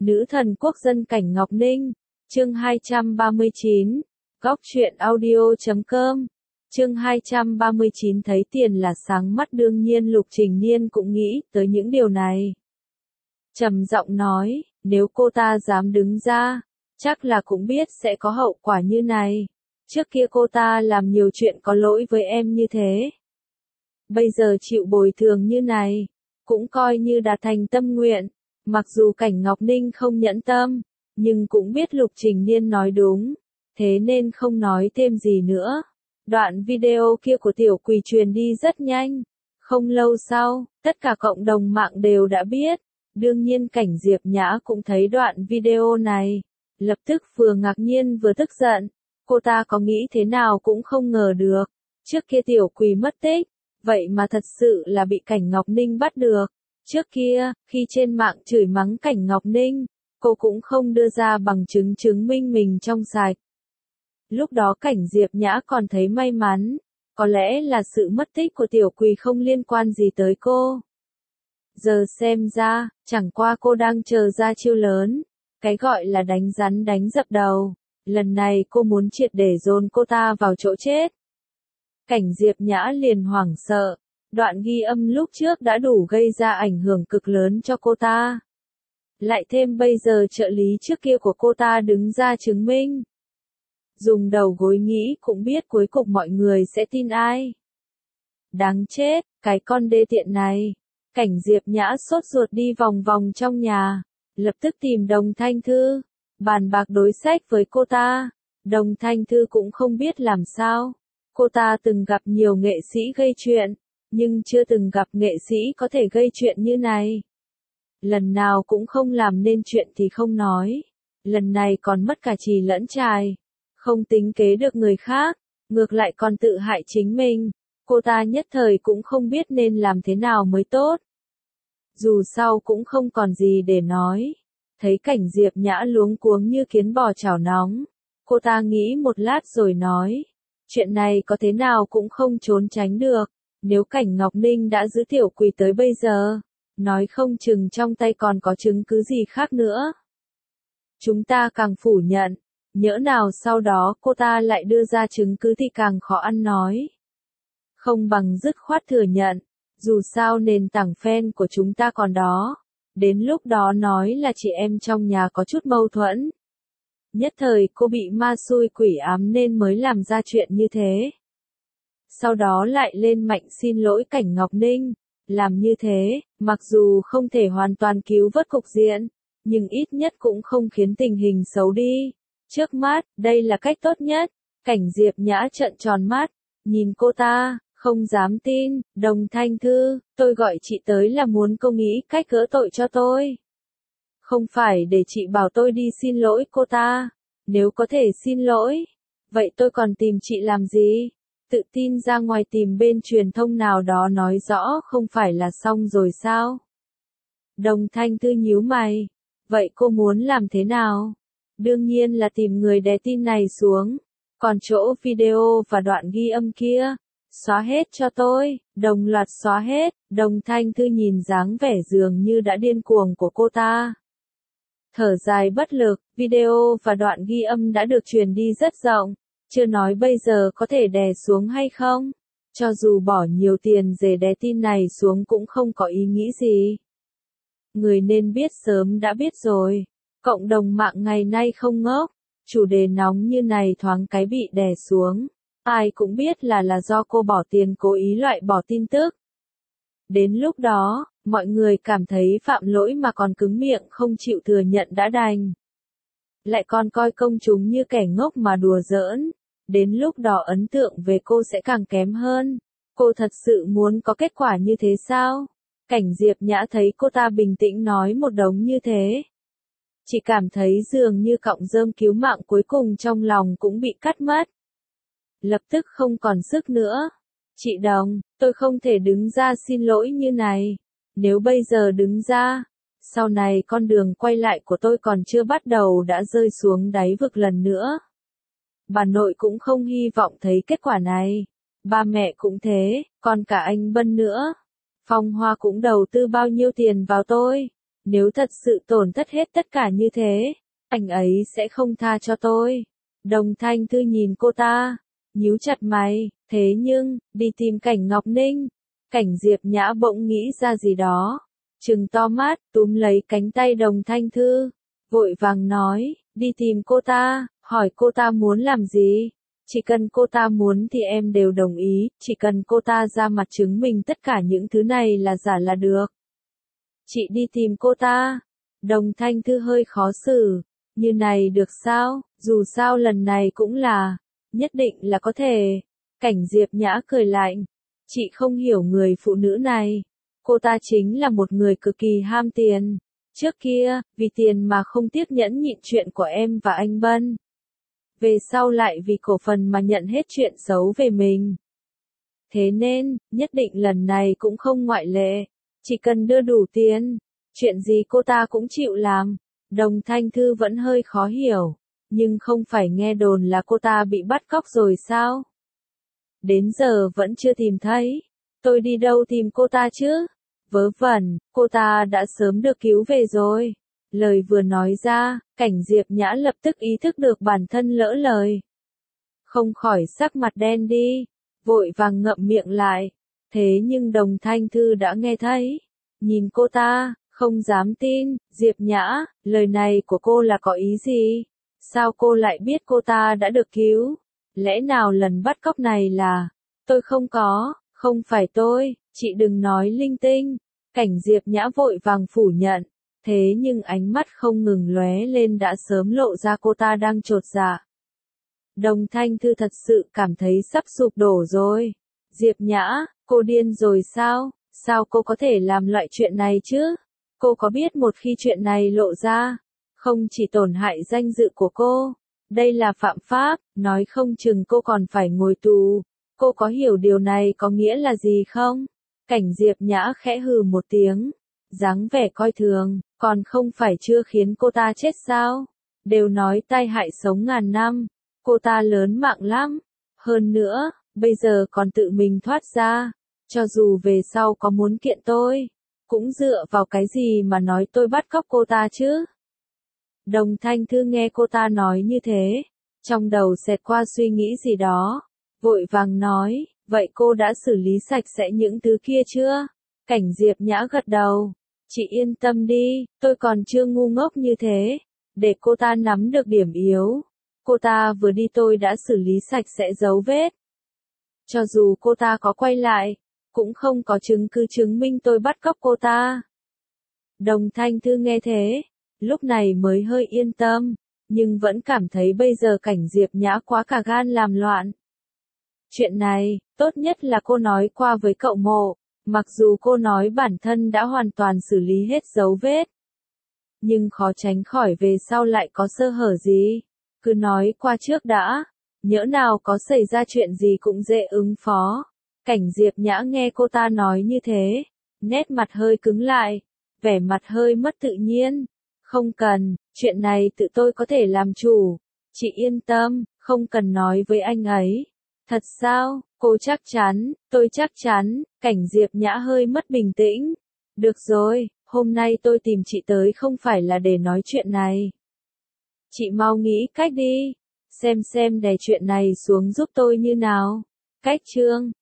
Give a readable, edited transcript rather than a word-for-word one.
Nữ thần quốc dân Cảnh Ngọc Ninh, chương 239, góc truyện audio.com, chương 239 thấy tiền là sáng mắt đương nhiên Lục Trình Niên cũng nghĩ tới những điều này. Trầm giọng nói, nếu cô ta dám đứng ra, chắc là cũng biết sẽ có hậu quả như này. Trước kia cô ta làm nhiều chuyện có lỗi với em như thế. Bây giờ chịu bồi thường như này, cũng coi như đạt thành tâm nguyện. Mặc dù Cảnh Ngọc Ninh không nhẫn tâm, nhưng cũng biết Lục Trình Niên nói đúng, thế nên không nói thêm gì nữa. Đoạn video kia của Tiểu Quỳ truyền đi rất nhanh. Không lâu sau, tất cả cộng đồng mạng đều đã biết. Đương nhiên Cảnh Diệp Nhã cũng thấy đoạn video này. Lập tức vừa ngạc nhiên vừa tức giận. Cô ta có nghĩ thế nào cũng không ngờ được. Trước kia Tiểu Quỳ mất tích, vậy mà thật sự là bị Cảnh Ngọc Ninh bắt được. Trước kia, khi trên mạng chửi mắng Cảnh Ngọc Ninh, cô cũng không đưa ra bằng chứng chứng minh mình trong sạch. Lúc đó Cảnh Diệp Nhã còn thấy may mắn, có lẽ là sự mất tích của Tiểu Quỳ không liên quan gì tới cô. Giờ xem ra, chẳng qua cô đang chờ ra chiêu lớn, cái gọi là đánh rắn đánh dập đầu. Lần này cô muốn triệt để dồn cô ta vào chỗ chết. Cảnh Diệp Nhã liền hoảng sợ. Đoạn ghi âm lúc trước đã đủ gây ra ảnh hưởng cực lớn cho cô ta. Lại thêm bây giờ trợ lý trước kia của cô ta đứng ra chứng minh. Dùng đầu gối nghĩ cũng biết cuối cùng mọi người sẽ tin ai. Đáng chết, cái con đê tiện này. Cảnh Diệp Nhã sốt ruột đi vòng vòng trong nhà. Lập tức tìm Đồng Thanh Thư. Bàn bạc đối sách với cô ta. Đồng Thanh Thư cũng không biết làm sao. Cô ta từng gặp nhiều nghệ sĩ gây chuyện. Nhưng chưa từng gặp nghệ sĩ có thể gây chuyện như này. Lần nào cũng không làm nên chuyện thì không nói. Lần này còn mất cả chì lẫn chài. Không tính kế được người khác, ngược lại còn tự hại chính mình. Cô ta nhất thời cũng không biết nên làm thế nào mới tốt. Dù sao cũng không còn gì để nói. Thấy Cảnh Diệp Nhã luống cuống như kiến bò chảo nóng. Cô ta nghĩ một lát rồi nói. Chuyện này có thế nào cũng không trốn tránh được. Nếu Cảnh Ngọc Ninh đã giữ Tiểu Quỳ tới bây giờ, nói không chừng trong tay còn có chứng cứ gì khác nữa. Chúng ta càng phủ nhận, nhỡ nào sau đó cô ta lại đưa ra chứng cứ thì càng khó ăn nói. Không bằng dứt khoát thừa nhận, dù sao nền tảng fan của chúng ta còn đó. Đến lúc đó nói là chị em trong nhà có chút mâu thuẫn. Nhất thời cô bị ma xui quỷ ám nên mới làm ra chuyện như thế. Sau đó lại lên mạnh xin lỗi Cảnh Ngọc Ninh. Làm như thế, mặc dù không thể hoàn toàn cứu vớt cục diện, nhưng ít nhất cũng không khiến tình hình xấu đi. Trước mắt, đây là cách tốt nhất. Cảnh Diệp Nhã trợn tròn mắt, nhìn cô ta, không dám tin. Đồng Thanh Thư, tôi gọi chị tới là muốn cô nghĩ cách gỡ tội cho tôi. Không phải để chị bảo tôi đi xin lỗi cô ta. Nếu có thể xin lỗi, vậy tôi còn tìm chị làm gì? Tự tin ra ngoài tìm bên truyền thông nào đó nói rõ không phải là xong rồi sao? Đồng Thanh Thư nhíu mày. Vậy cô muốn làm thế nào? Đương nhiên là tìm người đè tin này xuống. Còn chỗ video và đoạn ghi âm kia, xóa hết cho tôi. Đồng loạt xóa hết. Đồng Thanh Thư nhìn dáng vẻ dường như đã điên cuồng của cô ta. Thở dài bất lực, video và đoạn ghi âm đã được truyền đi rất rộng. Chưa nói bây giờ có thể đè xuống hay không. Cho dù bỏ nhiều tiền để đè tin này xuống cũng không có ý nghĩ gì. Người nên biết sớm đã biết rồi. Cộng đồng mạng ngày nay không ngốc. Chủ đề nóng như này thoáng cái bị đè xuống. Ai cũng biết là do cô bỏ tiền cố ý loại bỏ tin tức. Đến lúc đó, mọi người cảm thấy phạm lỗi mà còn cứng miệng không chịu thừa nhận đã đành. Lại còn coi công chúng như kẻ ngốc mà đùa giỡn. Đến lúc đó ấn tượng về cô sẽ càng kém hơn. Cô thật sự muốn có kết quả như thế sao? Cảnh Diệp Nhã thấy cô ta bình tĩnh nói một đống như thế. Chỉ cảm thấy dường như cọng rơm cứu mạng cuối cùng trong lòng cũng bị cắt mất. Lập tức không còn sức nữa. Chị Đồng, tôi không thể đứng ra xin lỗi như này. Nếu bây giờ đứng ra, sau này con đường quay lại của tôi còn chưa bắt đầu đã rơi xuống đáy vực lần nữa. Bà nội cũng không hy vọng thấy kết quả này. Ba mẹ cũng thế, còn cả anh Bân nữa. Phong Hoa cũng đầu tư bao nhiêu tiền vào tôi. Nếu thật sự tổn thất hết tất cả như thế, anh ấy sẽ không tha cho tôi. Đồng Thanh Thư nhìn cô ta, nhíu chặt mày, thế nhưng, đi tìm Cảnh Ngọc Ninh. Cảnh Diệp Nhã bỗng nghĩ ra gì đó, trừng to mắt, túm lấy cánh tay Đồng Thanh Thư, vội vàng nói, đi tìm cô ta, hỏi cô ta muốn làm gì. Chỉ cần cô ta muốn thì em đều đồng ý, chỉ cần cô ta ra mặt chứng minh tất cả những thứ này là giả là được. Chị đi tìm cô ta. Đồng Thanh Thư hơi khó xử, như này được sao, dù sao lần này cũng là, nhất định là có thể. Cảnh Diệp Nhã cười lạnh, chị không hiểu người phụ nữ này, cô ta chính là một người cực kỳ ham tiền. Trước kia, vì tiền mà không tiếc nhẫn nhịn chuyện của em và anh Bân. Về sau lại vì cổ phần mà nhận hết chuyện xấu về mình. Thế nên, nhất định lần này cũng không ngoại lệ. Chỉ cần đưa đủ tiền, chuyện gì cô ta cũng chịu làm. Đồng Thanh Thư vẫn hơi khó hiểu, nhưng không phải nghe đồn là cô ta bị bắt cóc rồi sao? Đến giờ vẫn chưa tìm thấy, tôi đi đâu tìm cô ta chứ? Vớ vẩn, cô ta đã sớm được cứu về rồi. Lời vừa nói ra, Cảnh Diệp Nhã lập tức ý thức được bản thân lỡ lời. Không khỏi sắc mặt đen đi, vội vàng ngậm miệng lại. Thế nhưng Đồng Thanh Thư đã nghe thấy. Nhìn cô ta, không dám tin, Diệp Nhã, lời này của cô là có ý gì? Sao cô lại biết cô ta đã được cứu? Lẽ nào lần bắt cóc này là, tôi không có, không phải tôi, chị đừng nói linh tinh. Cảnh Diệp Nhã vội vàng phủ nhận, thế nhưng ánh mắt không ngừng lóe lên đã sớm lộ ra cô ta đang chột dạ. Đồng Thanh Thư thật sự cảm thấy sắp sụp đổ rồi. Diệp Nhã, cô điên rồi sao? Sao cô có thể làm loại chuyện này chứ? Cô có biết một khi chuyện này lộ ra, không chỉ tổn hại danh dự của cô, đây là phạm pháp, nói không chừng cô còn phải ngồi tù. Cô có hiểu điều này có nghĩa là gì không? Cảnh Diệp Nhã khẽ hừ một tiếng, dáng vẻ coi thường, còn không phải chưa khiến cô ta chết sao? Đều nói tai hại sống ngàn năm, cô ta lớn mạng lắm. Hơn nữa, bây giờ còn tự mình thoát ra, cho dù về sau có muốn kiện tôi, cũng dựa vào cái gì mà nói tôi bắt cóc cô ta chứ? Đồng Thanh Thư nghe cô ta nói như thế, trong đầu xẹt qua suy nghĩ gì đó, vội vàng nói, vậy cô đã xử lý sạch sẽ những thứ kia chưa? Cảnh Diệp Nhã gật đầu, chị yên tâm đi, tôi còn chưa ngu ngốc như thế, để cô ta nắm được điểm yếu. Cô ta vừa đi tôi đã xử lý sạch sẽ dấu vết. Cho dù cô ta có quay lại, cũng không có chứng cứ chứng minh tôi bắt cóc cô ta. Đồng Thanh Thư nghe thế, lúc này mới hơi yên tâm, nhưng vẫn cảm thấy bây giờ Cảnh Diệp Nhã quá cả gan làm loạn. Chuyện này, tốt nhất là cô nói qua với cậu Mộ, mặc dù cô nói bản thân đã hoàn toàn xử lý hết dấu vết. Nhưng khó tránh khỏi về sau lại có sơ hở gì, cứ nói qua trước đã, nhỡ nào có xảy ra chuyện gì cũng dễ ứng phó. Cảnh Diệp Nhã nghe cô ta nói như thế, nét mặt hơi cứng lại, vẻ mặt hơi mất tự nhiên. Không cần, chuyện này tự tôi có thể làm chủ. Chị yên tâm, không cần nói với anh ấy. Thật sao, cô chắc chắn, tôi chắc chắn. Cảnh Diệp Nhã hơi mất bình tĩnh. Được rồi, hôm nay tôi tìm chị tới không phải là để nói chuyện này. Chị mau nghĩ cách đi, xem đè chuyện này xuống giúp tôi như nào. Cách chương